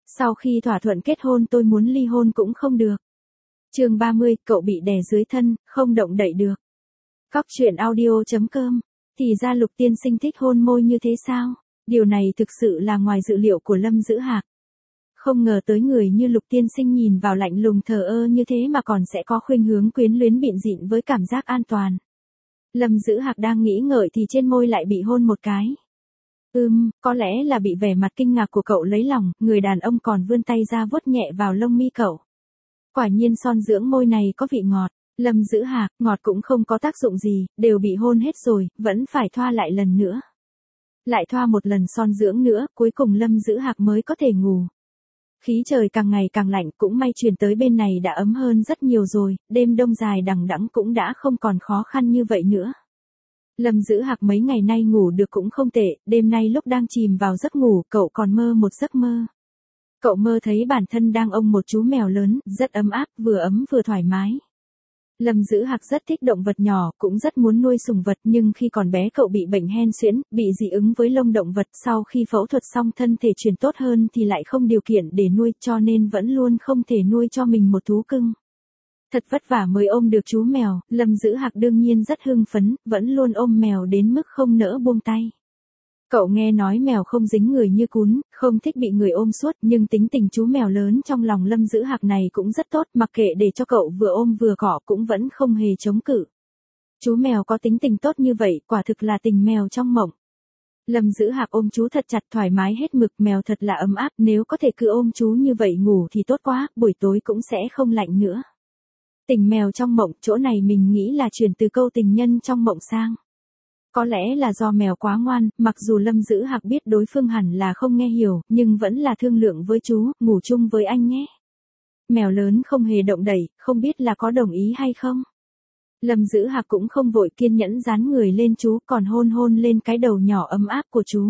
Sau khi thỏa thuận kết hôn tôi muốn ly hôn cũng không được. Chương 30, cậu bị đè dưới thân, không động đậy được. Cóc truyện audio.com. Thì ra Lục tiên sinh thích hôn môi như thế sao? Điều này thực sự là ngoài dự liệu của Lâm Dữ Hạc. Không ngờ tới người như Lục tiên sinh nhìn vào lạnh lùng thờ ơ như thế mà còn sẽ có khuynh hướng quyến luyến bịn dịn với cảm giác an toàn. Lâm Dữ Hạc đang nghĩ ngợi thì trên môi lại bị hôn một cái. Có lẽ là bị vẻ mặt kinh ngạc của cậu lấy lòng, người đàn ông còn vươn tay ra vuốt nhẹ vào lông mi cậu. Quả nhiên son dưỡng môi này có vị ngọt. Lâm Dữ Hạc, ngọt cũng không có tác dụng gì, đều bị hôn hết rồi, vẫn phải thoa lại lần nữa. Lại thoa một lần son dưỡng nữa, cuối cùng Lâm Dữ Hạc mới có thể ngủ. Khí trời càng ngày càng lạnh, cũng may chuyển tới bên này đã ấm hơn rất nhiều rồi, đêm đông dài đằng đẵng cũng đã không còn khó khăn như vậy nữa. Lâm Dữ Hạc mấy ngày nay ngủ được cũng không tệ, đêm nay lúc đang chìm vào giấc ngủ, cậu còn mơ một giấc mơ. Cậu mơ thấy bản thân đang ôm một chú mèo lớn, rất ấm vừa thoải mái. Lâm Dữ Hạc rất thích động vật nhỏ, cũng rất muốn nuôi sủng vật, nhưng khi còn bé cậu bị bệnh hen suyễn, bị dị ứng với lông động vật, sau khi phẫu thuật xong thân thể chuyển tốt hơn thì lại không điều kiện để nuôi, cho nên vẫn luôn không thể nuôi cho mình một thú cưng. Thật vất vả mới ôm được chú mèo, Lâm Dữ Hạc đương nhiên rất hưng phấn, vẫn luôn ôm mèo đến mức không nỡ buông tay. Cậu nghe nói mèo không dính người như cún, không thích bị người ôm suốt, nhưng tính tình chú mèo lớn trong lòng Lâm Dữ Hạc này cũng rất tốt, mặc kệ để cho cậu vừa ôm vừa cọ cũng vẫn không hề chống cự. Chú mèo có tính tình tốt như vậy, quả thực là tình mèo trong mộng. Lâm Dữ Hạc ôm chú thật chặt thoải mái hết mực, mèo thật là ấm áp, nếu có thể cứ ôm chú như vậy ngủ thì tốt quá, buổi tối cũng sẽ không lạnh nữa. Tình mèo trong mộng, chỗ này mình nghĩ là chuyển từ câu tình nhân trong mộng sang. Có lẽ là do mèo quá ngoan, mặc dù Lâm Dữ Hạc biết đối phương hẳn là không nghe hiểu, nhưng vẫn là thương lượng với chú, ngủ chung với anh nhé. Mèo lớn không hề động đậy, không biết là có đồng ý hay không. Lâm Dữ Hạc cũng không vội, kiên nhẫn dán người lên chú, còn hôn lên cái đầu nhỏ ấm áp của chú.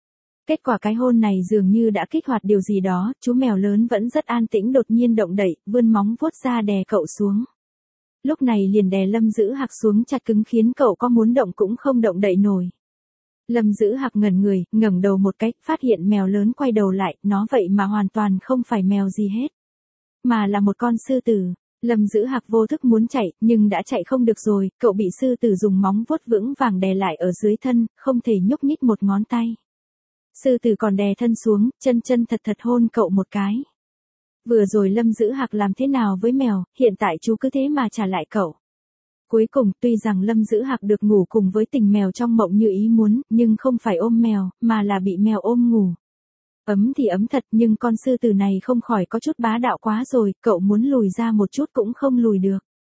Kết quả cái hôn này dường như đã kích hoạt điều gì đó, chú mèo lớn vẫn rất an tĩnh đột nhiên động đậy, vươn móng vuốt ra đè cậu xuống. Lúc này liền đè Lâm Dữ Hạc xuống chặt cứng khiến cậu có muốn động cũng không động đậy nổi. Lâm Dữ Hạc ngẩn người, ngẩng đầu một cái, phát hiện mèo lớn quay đầu lại, nó vậy mà hoàn toàn không phải mèo gì hết. Mà là một con sư tử. Lâm Dữ Hạc vô thức muốn chạy, nhưng đã chạy không được rồi, cậu bị sư tử dùng móng vuốt vững vàng đè lại ở dưới thân, không thể nhúc nhích một ngón tay. Sư tử còn đè thân xuống, chân thật hôn cậu một cái. Vừa rồi Lâm Dữ Hạc làm thế nào với mèo, hiện tại chú cứ thế mà trả lại cậu. Cuối cùng, tuy rằng Lâm Dữ Hạc được ngủ cùng với tình mèo trong mộng như ý muốn, nhưng không phải ôm mèo, mà là bị mèo ôm ngủ. Ấm thì ấm thật, nhưng con sư tử này không khỏi có chút bá đạo quá rồi, cậu muốn lùi ra một chút cũng không lùi được.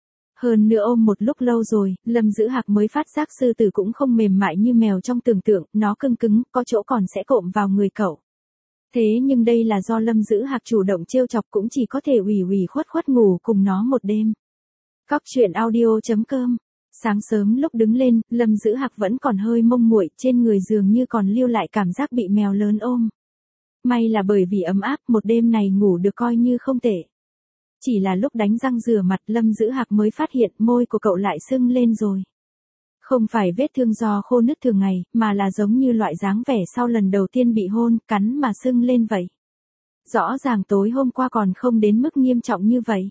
Hơn nữa ôm một lúc lâu rồi, Lâm Dữ Hạc mới phát giác sư tử cũng không mềm mại như mèo trong tưởng tượng, nó cứng, có chỗ còn sẽ cộm vào người cậu. Thế nhưng đây là do Lâm Dữ Hạc chủ động trêu chọc, cũng chỉ có thể ủy khuất ngủ cùng nó một đêm. Cóc truyện audio.com. Sáng sớm lúc đứng lên, Lâm Dữ Hạc vẫn còn hơi mông muội, trên người dường như còn lưu lại cảm giác bị mèo lớn ôm. May là bởi vì ấm áp, một đêm này ngủ được coi như không tệ. Chỉ là lúc đánh răng rửa mặt, Lâm Dữ Hạc mới phát hiện môi của cậu lại sưng lên rồi. Không phải vết thương do khô nứt thường ngày, mà là giống như loại dáng vẻ sau lần đầu tiên bị hôn, cắn mà sưng lên vậy. Rõ ràng tối hôm qua còn không đến mức nghiêm trọng như vậy.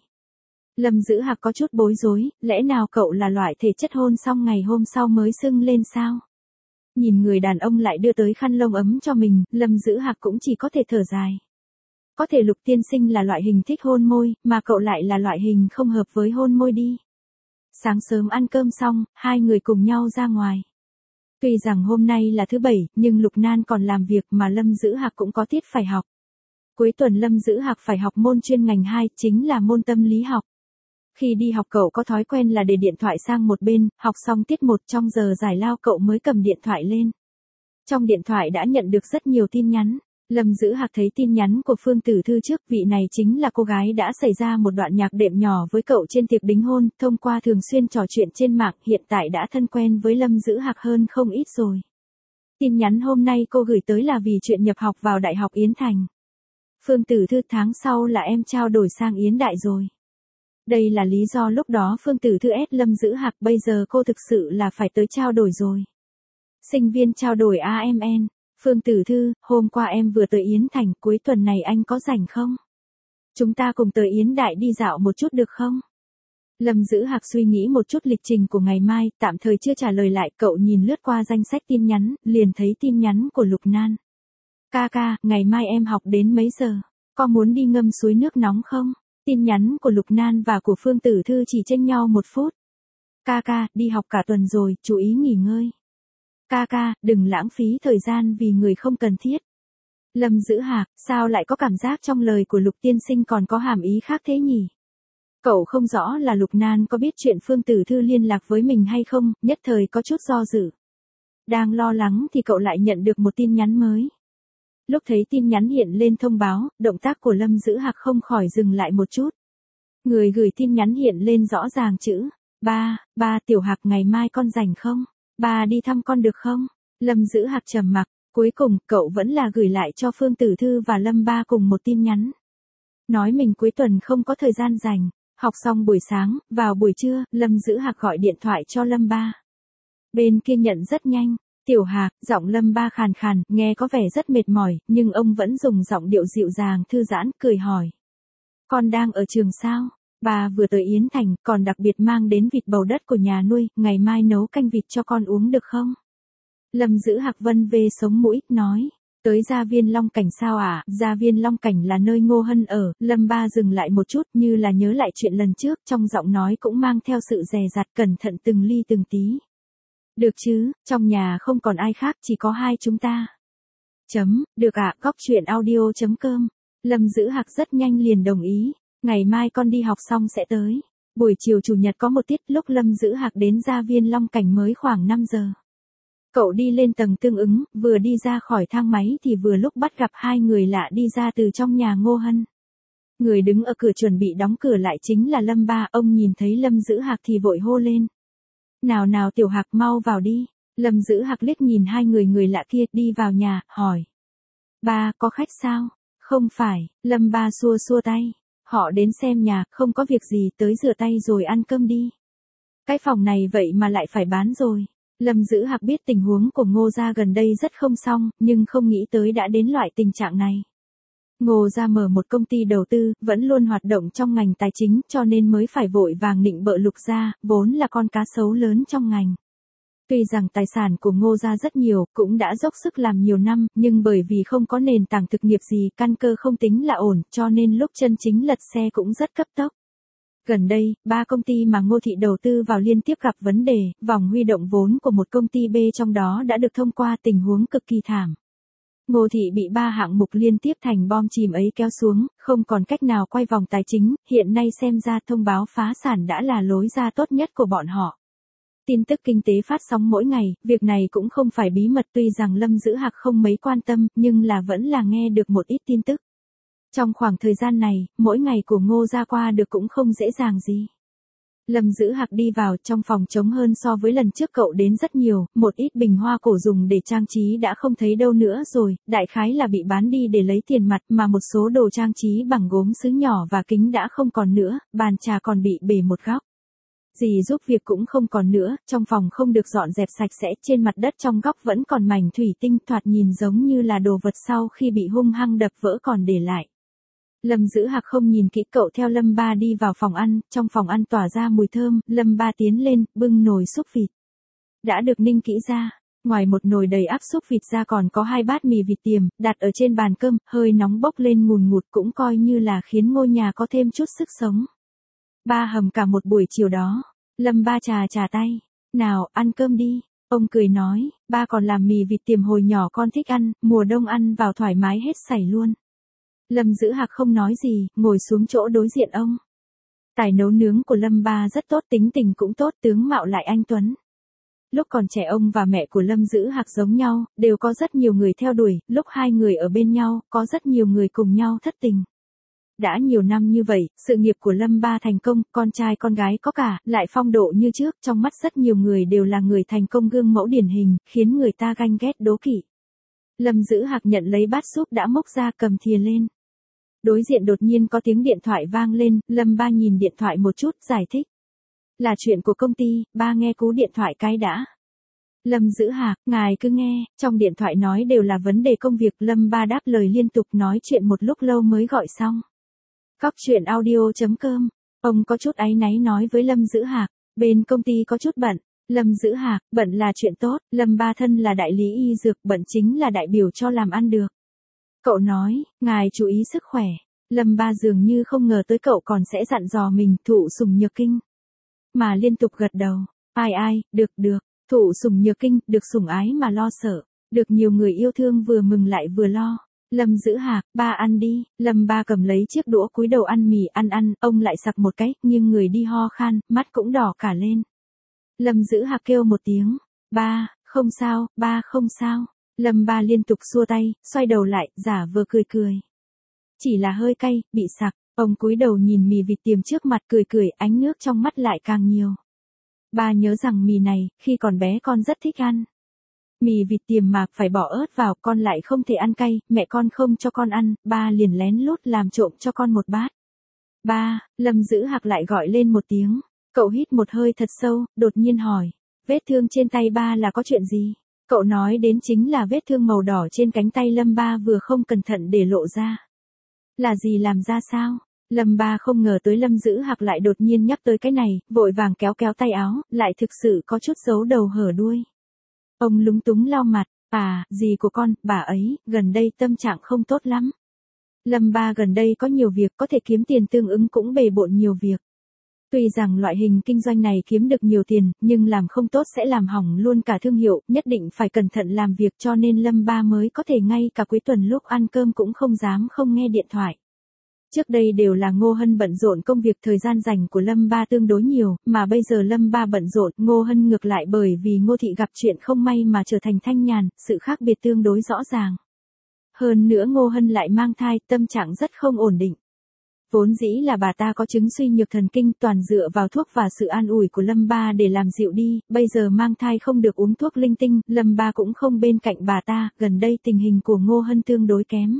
Lâm Dữ Hạc có chút bối rối, lẽ nào cậu là loại thể chất hôn xong ngày hôm sau mới sưng lên sao? Nhìn người đàn ông lại đưa tới khăn lông ấm cho mình, Lâm Dữ Hạc cũng chỉ có thể thở dài. Có thể Lục tiên sinh là loại hình thích hôn môi, mà cậu lại là loại hình không hợp với hôn môi đi. Sáng sớm ăn cơm xong, hai người cùng nhau ra ngoài. Tuy rằng hôm nay là thứ bảy, nhưng Lục Nan còn làm việc mà Lâm Dữ Hạc cũng có tiết phải học. Cuối tuần Lâm Dữ Hạc phải học môn chuyên ngành 2, chính là môn tâm lý học. Khi đi học cậu có thói quen là để điện thoại sang một bên, học xong tiết 1 trong giờ giải lao cậu mới cầm điện thoại lên. Trong điện thoại đã nhận được rất nhiều tin nhắn. Lâm Dữ Hạc thấy tin nhắn của Phương Tử Thư trước, vị này chính là cô gái đã xảy ra một đoạn nhạc đệm nhỏ với cậu trên tiệc đính hôn, thông qua thường xuyên trò chuyện trên mạng, hiện tại đã thân quen với Lâm Dữ Hạc hơn không ít rồi. Tin nhắn hôm nay cô gửi tới là vì chuyện nhập học vào Đại học Yến Thành. Phương Tử Thư, tháng sau là em trao đổi sang Yến Đại rồi. Đây là lý do lúc đó Phương Tử Thư ép Lâm Dữ Hạc, bây giờ cô thực sự là phải tới trao đổi rồi. Sinh viên trao đổi AMN. Phương Tử Thư, hôm qua em vừa tới Yến Thành, cuối tuần này anh có rảnh không? Chúng ta cùng tới Yến Đại đi dạo một chút được không? Lâm Dữ Hạc suy nghĩ một chút lịch trình của ngày mai, tạm thời chưa trả lời lại, cậu nhìn lướt qua danh sách tin nhắn, liền thấy tin nhắn của Lục Nan. Ca ca, ngày mai em học đến mấy giờ? Có muốn đi ngâm suối nước nóng không? Tin nhắn của Lục Nan và của Phương Tử Thư chỉ chênh nhau 1 phút. Ca ca, đi học cả tuần rồi, chú ý nghỉ ngơi. Ca ca, đừng lãng phí thời gian vì người không cần thiết. Lâm Dữ Hạc, sao lại có cảm giác trong lời của Lục tiên sinh còn có hàm ý khác thế nhỉ? Cậu không rõ là Lục Nan có biết chuyện Phương Tử Thư liên lạc với mình hay không, nhất thời có chút do dự. Đang lo lắng thì cậu lại nhận được một tin nhắn mới. Lúc thấy tin nhắn hiện lên thông báo, động tác của Lâm Dữ Hạc không khỏi dừng lại một chút. Người gửi tin nhắn hiện lên rõ ràng chữ. Ba, Tiểu Hạc ngày mai con rảnh không? Ba đi thăm con được không? Lâm Dữ Hạc trầm mặc, cuối cùng cậu vẫn là gửi lại cho Phương Tử Thư và Lâm Ba cùng một tin nhắn. Nói mình cuối tuần không có thời gian rảnh, học xong buổi sáng, vào buổi trưa, Lâm Dữ Hạc gọi điện thoại cho Lâm Ba. Bên kia nhận rất nhanh. Tiểu Hạc, giọng Lâm Ba khàn khàn, nghe có vẻ rất mệt mỏi, nhưng ông vẫn dùng giọng điệu dịu dàng thư giãn, cười hỏi. Con đang ở trường sao? Bà vừa tới Yến Thành, còn đặc biệt mang đến vịt bầu đất của nhà nuôi, ngày mai nấu canh vịt cho con uống được không? Lâm Dữ Hạc vân về sống mũi, nói. Tới Gia Viên Long Cảnh sao ạ? Gia Viên Long Cảnh là nơi Ngô Hân ở. Lâm Ba dừng lại một chút như là nhớ lại chuyện lần trước, trong giọng nói cũng mang theo sự dè dặt cẩn thận từng ly từng tí. Được chứ, trong nhà không còn ai khác, chỉ có hai chúng ta. Được ạ, goctruyện.audio.com. Lâm Dữ Hạc rất nhanh liền đồng ý. Ngày mai con đi học xong sẽ tới. Buổi chiều chủ nhật có một tiết, lúc Lâm Dữ Hạc đến Gia Viên Long Cảnh mới khoảng 5 giờ. Cậu đi lên tầng tương ứng, vừa đi ra khỏi thang máy thì vừa lúc bắt gặp hai người lạ đi ra từ trong nhà Ngô Hân. Người đứng ở cửa chuẩn bị đóng cửa lại chính là Lâm Ba, ông nhìn thấy Lâm Dữ Hạc thì vội hô lên. Nào Tiểu Hạc mau vào đi. Lâm Dữ Hạc liếc nhìn hai người lạ kia đi vào nhà, hỏi. Ba, có khách sao? Không phải, Lâm Ba xua xua tay. Họ đến xem nhà, không có việc gì, tới rửa tay rồi ăn cơm đi. Cái phòng này vậy mà lại phải bán rồi. Lâm Dữ Hạc biết tình huống của Ngô gia gần đây rất không xong, nhưng không nghĩ tới đã đến loại tình trạng này. Ngô gia mở một công ty đầu tư, vẫn luôn hoạt động trong ngành tài chính, cho nên mới phải vội vàng nịnh bợ Lục gia, vốn là con cá sấu lớn trong ngành. Tuy rằng tài sản của Ngô gia rất nhiều, cũng đã dốc sức làm nhiều năm, nhưng bởi vì không có nền tảng thực nghiệp gì, căn cơ không tính là ổn, cho nên lúc chân chính lật xe cũng rất cấp tốc. Gần đây, 3 công ty mà Ngô thị đầu tư vào liên tiếp gặp vấn đề, vòng huy động vốn của một công ty B trong đó đã được thông qua, tình huống cực kỳ thảm. Ngô thị bị 3 hạng mục liên tiếp thành bom chìm ấy kéo xuống, không còn cách nào quay vòng tài chính, hiện nay xem ra thông báo phá sản đã là lối ra tốt nhất của bọn họ. Tin tức kinh tế phát sóng mỗi ngày, việc này cũng không phải bí mật, tuy rằng Lâm Dữ Hạc không mấy quan tâm, nhưng là vẫn là nghe được một ít tin tức. Trong khoảng thời gian này, mỗi ngày của Ngô gia qua được cũng không dễ dàng gì. Lâm Dữ Hạc đi vào, trong phòng trống hơn so với lần trước cậu đến rất nhiều, một ít bình hoa cổ dùng để trang trí đã không thấy đâu nữa rồi, đại khái là bị bán đi để lấy tiền mặt, mà một số đồ trang trí bằng gốm sứ nhỏ và kính đã không còn nữa, bàn trà còn bị bể một góc. Dì giúp việc cũng không còn nữa, trong phòng không được dọn dẹp sạch sẽ, trên mặt đất trong góc vẫn còn mảnh thủy tinh, thoạt nhìn giống như là đồ vật sau khi bị hung hăng đập vỡ còn để lại. Lâm Dữ Hạc không nhìn kỹ, cậu theo Lâm Ba đi vào phòng ăn, trong phòng ăn tỏa ra mùi thơm, Lâm Ba tiến lên, bưng nồi súp vịt. Đã được ninh kỹ ra, ngoài một nồi đầy ắp súp vịt ra còn có 2 bát mì vịt tiềm, đặt ở trên bàn cơm, hơi nóng bốc lên ngùn ngụt, cũng coi như là khiến ngôi nhà có thêm chút sức sống. Ba hầm cả một buổi chiều đó. Lâm Ba trà tay. Nào, ăn cơm đi. Ông cười nói, ba còn làm mì vịt tiềm hồi nhỏ con thích ăn, mùa đông ăn vào thoải mái hết sảy luôn. Lâm Dữ Hạc không nói gì, ngồi xuống chỗ đối diện ông. Tài nấu nướng của Lâm Ba rất tốt, tính tình cũng tốt, tướng mạo lại anh tuấn. Lúc còn trẻ ông và mẹ của Lâm Dữ Hạc giống nhau, đều có rất nhiều người theo đuổi, lúc hai người ở bên nhau, có rất nhiều người cùng nhau thất tình. Đã nhiều năm như vậy, sự nghiệp của Lâm Ba thành công, con trai con gái có cả, lại phong độ như trước, trong mắt rất nhiều người đều là người thành công gương mẫu điển hình, khiến người ta ganh ghét đố kỵ. Lâm Dữ Hạc nhận lấy bát súp đã múc ra, cầm thìa lên. Đối diện đột nhiên có tiếng điện thoại vang lên, Lâm Ba nhìn điện thoại một chút, giải thích. Là chuyện của công ty, ba nghe cú điện thoại cái đã. Lâm Dữ Hạc, ngài cứ nghe, trong điện thoại nói đều là vấn đề công việc. Lâm Ba đáp lời liên tục, nói chuyện một lúc lâu mới gọi xong. Cóc truyện audio.com. Ông có chút áy náy nói với Lâm Dữ Hạc, bên công ty có chút bận. Lâm Dữ Hạc, bận là chuyện tốt, Lâm Ba thân là đại lý y dược, bận chính là đại biểu cho làm ăn được. Cậu nói, ngài chú ý sức khỏe. Lâm Ba dường như không ngờ tới cậu còn sẽ dặn dò mình, thụ sủng nhược kinh. Mà liên tục gật đầu, ai, được, thụ sủng nhược kinh, được sủng ái mà lo sợ, được nhiều người yêu thương vừa mừng lại vừa lo. Lâm Dữ Hạc, ba ăn đi. Lâm Ba cầm lấy chiếc đũa cúi đầu ăn mì, ăn, ông lại sặc một cái, nhưng người đi ho khan, mắt cũng đỏ cả lên. Lâm Dữ Hạc kêu một tiếng, ba không sao. Lâm Ba liên tục xua tay, xoay đầu lại, giả vờ cười. Chỉ là hơi cay, bị sặc. Ông cúi đầu nhìn mì vịt tiềm trước mặt cười, ánh nước trong mắt lại càng nhiều. Ba nhớ rằng mì này, khi còn bé con rất thích ăn. Mì vịt tiềm mà phải bỏ ớt vào, con lại không thể ăn cay, mẹ con không cho con ăn, ba liền lén lút làm trộm cho con một bát. Ba, Lâm Dữ Hạc lại gọi lên một tiếng. Cậu hít một hơi thật sâu, đột nhiên hỏi. Vết thương trên tay ba là có chuyện gì? Cậu nói đến chính là vết thương màu đỏ trên cánh tay Lâm Ba vừa không cẩn thận để lộ ra. Là gì làm ra sao? Lâm Ba không ngờ tới Lâm Dữ Hạc lại đột nhiên nhắc tới cái này, vội vàng kéo tay áo, lại thực sự có chút giấu đầu hở đuôi. Ông lúng túng lau mặt, dì của con, bà ấy, gần đây tâm trạng không tốt lắm. Lâm Ba gần đây có nhiều việc, có thể kiếm tiền tương ứng cũng bề bộn nhiều việc. Tuy rằng loại hình kinh doanh này kiếm được nhiều tiền, nhưng làm không tốt sẽ làm hỏng luôn cả thương hiệu, nhất định phải cẩn thận làm việc, cho nên Lâm Ba mới có thể ngay cả cuối tuần lúc ăn cơm cũng không dám không nghe điện thoại. Trước đây đều là Ngô Hân bận rộn công việc, thời gian rảnh của Lâm Ba tương đối nhiều, mà bây giờ Lâm Ba bận rộn, Ngô Hân ngược lại bởi vì Ngô Thị gặp chuyện không may mà trở thành thanh nhàn, sự khác biệt tương đối rõ ràng. Hơn nữa Ngô Hân lại mang thai, tâm trạng rất không ổn định. Vốn dĩ là bà ta có chứng suy nhược thần kinh, toàn dựa vào thuốc và sự an ủi của Lâm Ba để làm dịu đi, bây giờ mang thai không được uống thuốc linh tinh, Lâm Ba cũng không bên cạnh bà ta, gần đây tình hình của Ngô Hân tương đối kém.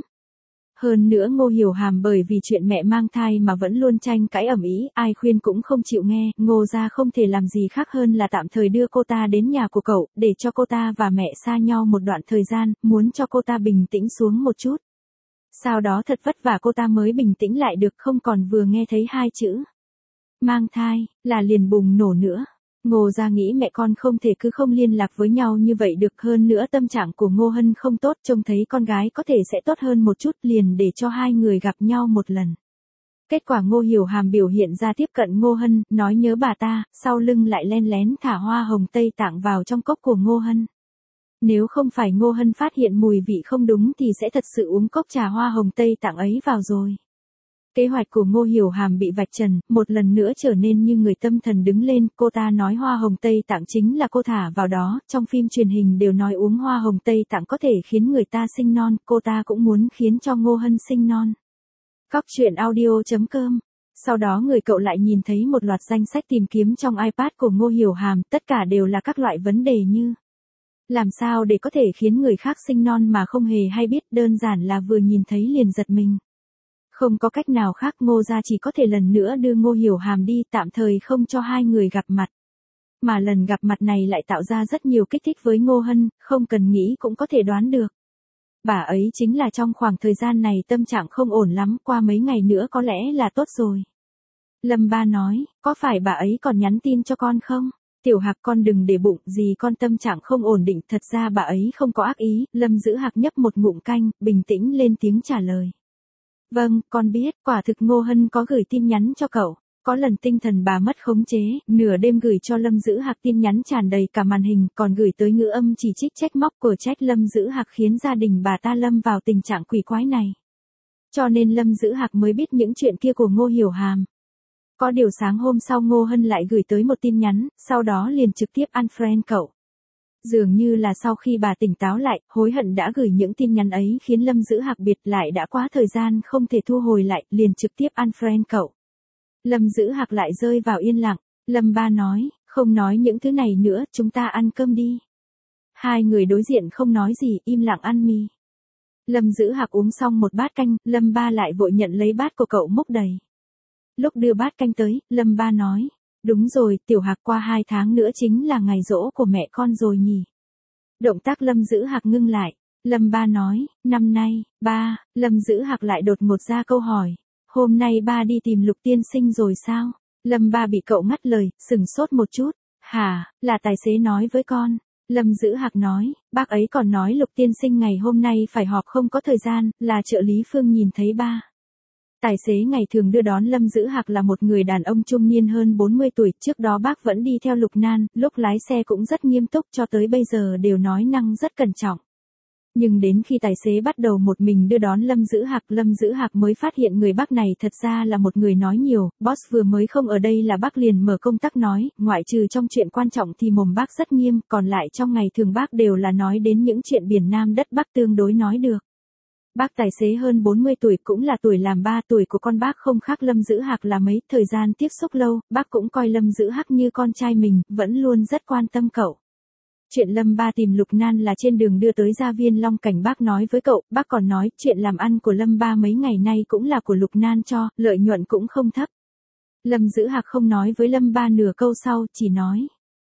Hơn nữa Ngô Hiểu Hàm bởi vì chuyện mẹ mang thai mà vẫn luôn tranh cãi ầm ĩ, ai khuyên cũng không chịu nghe, Ngô gia không thể làm gì khác hơn là tạm thời đưa cô ta đến nhà của cậu, để cho cô ta và mẹ xa nhau một đoạn thời gian, muốn cho cô ta bình tĩnh xuống một chút. Sau đó thật vất vả cô ta mới bình tĩnh lại được, không còn vừa nghe thấy hai chữ mang thai, là liền bùng nổ nữa. Ngô gia nghĩ mẹ con không thể cứ không liên lạc với nhau như vậy được, hơn nữa tâm trạng của Ngô Hân không tốt, trông thấy con gái có thể sẽ tốt hơn một chút, liền để cho hai người gặp nhau một lần. Kết quả Ngô Hiểu Hàm biểu hiện ra tiếp cận Ngô Hân, nói nhớ bà ta, sau lưng lại len lén thả hoa hồng Tây Tạng vào trong cốc của Ngô Hân. Nếu không phải Ngô Hân phát hiện mùi vị không đúng thì sẽ thật sự uống cốc trà hoa hồng Tây Tạng ấy vào rồi. Kế hoạch của Ngô Hiểu Hàm bị vạch trần, một lần nữa trở nên như người tâm thần đứng lên, cô ta nói hoa hồng Tây Tạng chính là cô thả vào đó, trong phim truyền hình đều nói uống hoa hồng Tây Tạng có thể khiến người ta sinh non, cô ta cũng muốn khiến cho Ngô Hân sinh non. Cóc truyện audio.com. Sau đó người cậu lại nhìn thấy một loạt danh sách tìm kiếm trong iPad của Ngô Hiểu Hàm, tất cả đều là các loại vấn đề như làm sao để có thể khiến người khác sinh non mà không hề hay biết, đơn giản là vừa nhìn thấy liền giật mình. Không có cách nào khác, Ngô gia chỉ có thể lần nữa đưa Ngô Hiểu Hàm đi, tạm thời không cho hai người gặp mặt. Mà lần gặp mặt này lại tạo ra rất nhiều kích thích với Ngô Hân, không cần nghĩ cũng có thể đoán được. Bà ấy chính là trong khoảng thời gian này tâm trạng không ổn lắm, qua mấy ngày nữa có lẽ là tốt rồi. Lâm Ba nói, có phải bà ấy còn nhắn tin cho con không? Tiểu Hạc con đừng để bụng, gì con tâm trạng không ổn định, thật ra bà ấy không có ác ý. Lâm Dữ Hạc nhấp một ngụm canh, bình tĩnh lên tiếng trả lời. Vâng, con biết, quả thực Ngô Hân có gửi tin nhắn cho cậu. Có lần tinh thần bà mất khống chế, nửa đêm gửi cho Lâm Dữ Hạc tin nhắn tràn đầy cả màn hình, còn gửi tới ngữ âm chỉ trích trách móc của trách Lâm Dữ Hạc, khiến gia đình bà ta lâm vào tình trạng quỷ quái này. Cho nên Lâm Dữ Hạc mới biết những chuyện kia của Ngô Hiểu Hàm. Có điều sáng hôm sau Ngô Hân lại gửi tới một tin nhắn, sau đó liền trực tiếp unfriend cậu. Dường như là sau khi bà tỉnh táo lại, hối hận đã gửi những tin nhắn ấy, khiến Lâm Dữ Hạc biệt lại đã quá thời gian không thể thu hồi lại, liền trực tiếp unfriend cậu. Lâm Dữ Hạc lại rơi vào yên lặng. Lâm Ba nói, không nói những thứ này nữa, chúng ta ăn cơm đi. Hai người đối diện không nói gì, im lặng ăn mì. Lâm Dữ Hạc uống xong một bát canh, Lâm Ba lại vội nhận lấy bát của cậu múc đầy. Lúc đưa bát canh tới, Lâm Ba nói, đúng rồi, Tiểu Hạc, qua 2 tháng nữa chính là ngày giỗ của mẹ con rồi nhỉ. Động tác Lâm Dữ Hạc ngưng lại. Lâm Ba nói, năm nay, ba, Lâm Dữ Hạc lại đột ngột ra câu hỏi. Hôm nay ba đi tìm Lục tiên sinh rồi sao? Lâm Ba bị cậu ngắt lời, sừng sốt một chút. Hả, là tài xế nói với con. Lâm Dữ Hạc nói, bác ấy còn nói Lục tiên sinh ngày hôm nay phải họp không có thời gian, là trợ lý Phương nhìn thấy ba. Tài xế ngày thường đưa đón Lâm Dữ Hạc là một người đàn ông trung niên hơn 40 tuổi, trước đó bác vẫn đi theo Lục Nan, lúc lái xe cũng rất nghiêm túc cho tới bây giờ đều nói năng rất cẩn trọng. Nhưng đến khi tài xế bắt đầu một mình đưa đón Lâm Dữ Hạc mới phát hiện người bác này thật ra là một người nói nhiều, boss vừa mới không ở đây là bác liền mở công tắc nói, ngoại trừ trong chuyện quan trọng thì mồm bác rất nghiêm, còn lại trong ngày thường bác đều là nói đến những chuyện biển Nam đất Bắc tương đối nói được. Bác tài xế hơn 40 tuổi cũng là tuổi làm ba, tuổi của con bác không khác Lâm Dữ Hạc là mấy, thời gian tiếp xúc lâu, bác cũng coi Lâm Dữ Hạc như con trai mình, vẫn luôn rất quan tâm cậu. Chuyện Lâm Ba tìm Lục Nan là trên đường đưa tới gia viên Long Cảnh bác nói với cậu, bác còn nói chuyện làm ăn của Lâm Ba mấy ngày nay cũng là của Lục Nan cho, lợi nhuận cũng không thấp. Lâm Dữ Hạc không nói với Lâm Ba nửa câu sau, chỉ nói.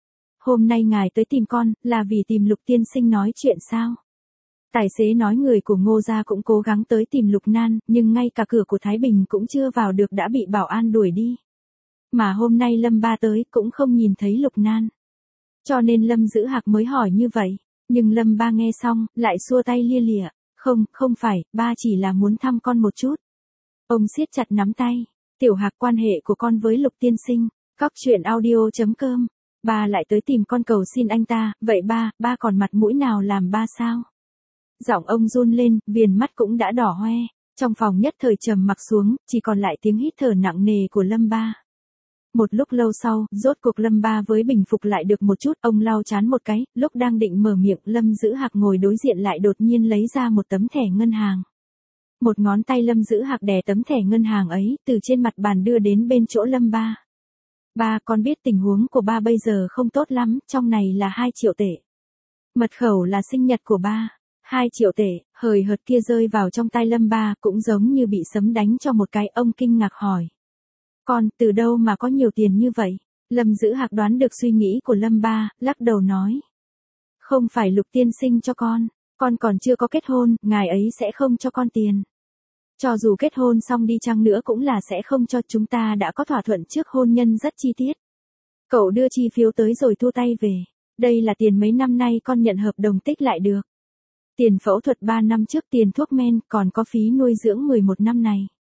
Hôm nay ngài tới tìm con, là vì tìm Lục tiên sinh nói chuyện sao? Tài xế nói người của Ngô gia cũng cố gắng tới tìm Lục Nan, nhưng ngay cả cửa của Thái Bình cũng chưa vào được đã bị bảo an đuổi đi. Mà hôm nay Lâm Ba tới cũng không nhìn thấy Lục Nan. Cho nên Lâm Dữ Hạc mới hỏi như vậy, nhưng Lâm Ba nghe xong, lại xua tay lia lịa, không phải, ba chỉ là muốn thăm con một chút. Ông siết chặt nắm tay, Tiểu Hạc quan hệ của con với Lục tiên sinh, coctruyện.audio.com, ba lại tới tìm con cầu xin anh ta, vậy ba còn mặt mũi nào làm ba sao? Giọng ông run lên, viền mắt cũng đã đỏ hoe, trong phòng nhất thời trầm mặc xuống, chỉ còn lại tiếng hít thở nặng nề của Lâm Ba. Một lúc lâu sau, rốt cuộc Lâm Ba với bình phục lại được một chút, ông lau chán một cái, lúc đang định mở miệng, Lâm Dữ Hạc ngồi đối diện lại đột nhiên lấy ra một tấm thẻ ngân hàng. Một ngón tay Lâm Dữ Hạc đè tấm thẻ ngân hàng ấy, từ trên mặt bàn đưa đến bên chỗ Lâm Ba. Ba, con biết tình huống của ba bây giờ không tốt lắm, trong này là 2 triệu tệ. Mật khẩu là sinh nhật của ba. 2 triệu tệ, hời hợt kia rơi vào trong tay Lâm Ba, cũng giống như bị sấm đánh cho một cái, ông kinh ngạc hỏi. Con, từ đâu mà có nhiều tiền như vậy? Lâm Dữ Hạc đoán được suy nghĩ của Lâm Ba, lắc đầu nói. Không phải Lục tiên sinh cho con còn chưa có kết hôn, ngài ấy sẽ không cho con tiền. Cho dù kết hôn xong đi chăng nữa cũng là sẽ không cho, chúng ta đã có thỏa thuận trước hôn nhân rất chi tiết. Cậu đưa chi phiếu tới rồi thu tay về. Đây là tiền mấy năm nay con nhận hợp đồng tích lại được. Tiền phẫu thuật 3 năm trước, tiền thuốc men, còn có phí nuôi dưỡng 11 năm này.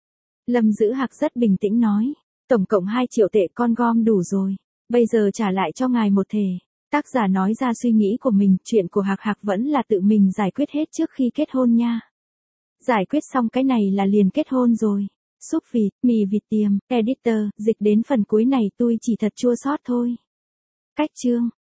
Lâm Dữ Hạc rất bình tĩnh nói. Tổng cộng 2 triệu tệ con gom đủ rồi. Bây giờ trả lại cho ngài một thể. Tác giả nói ra suy nghĩ của mình, chuyện của Hạc Hạc vẫn là tự mình giải quyết hết trước khi kết hôn nha. Giải quyết xong cái này là liền kết hôn rồi. Xúc vịt, mì vịt tiềm, editor, dịch đến phần cuối này tôi chỉ thật chua xót thôi. Cách chương.